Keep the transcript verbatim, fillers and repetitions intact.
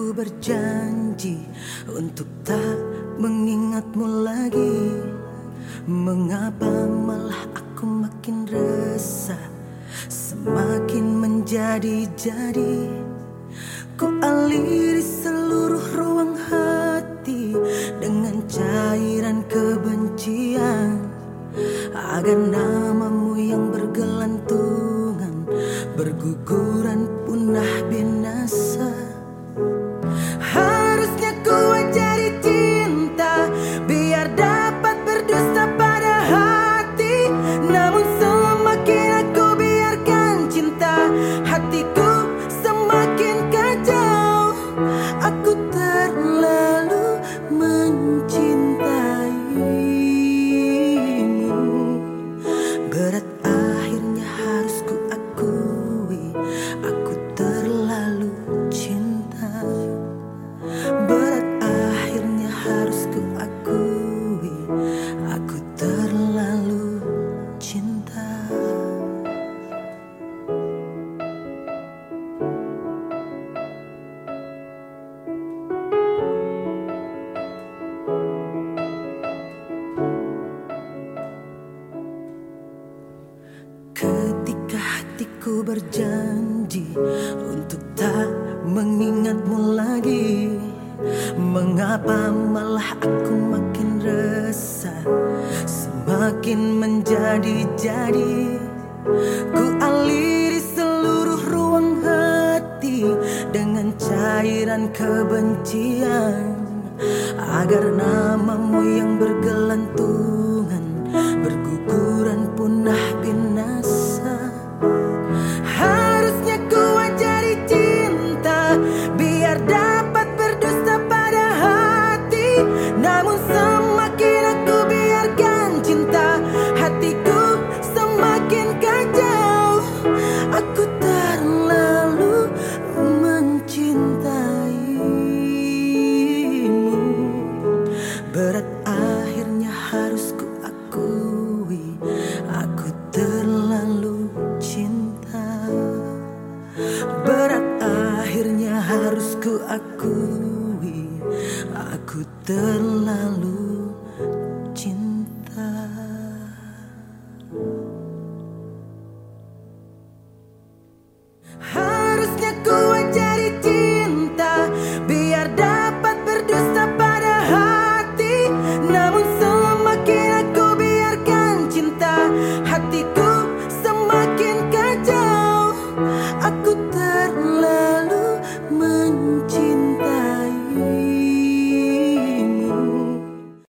Ku berjanji untuk tak mengingatmu lagi. Mengapa malah aku makin resah, semakin menjadi-jadi. Ku aliri seluruh ruang hati dengan cairan kebencian, agar namamu yang bergelantungan berguguran punah binasa. Harusnya ku ajari cinta biar dapat berdusta pada hati, namun semakin aku biarkan cinta hatiku semakin kacau. Aku terlalu mencintaimu. Berat akhirnya harus ku akui, aku terlalu cinta. Berat akhirnya harus ku akui, aku terlalu cinta. Ketika hatiku berjanji untuk tak mengingatmu lagi, mengapa malah aku makin resah, semakin menjadi-jadi. Ku aliri seluruh ruang hati dengan cairan kebencian, agar namamu yang bergelantungan berguguran punah binasa. Harusnya ku ajari cinta biar dapat berdusta pada hati, namun semakin aku biarkan cinta hatiku semakin kacau. Aku terlalu mencintaimu. Berat akhirnya harus ku akui, aku terlalu cinta. Berat akhirnya harus ku akui,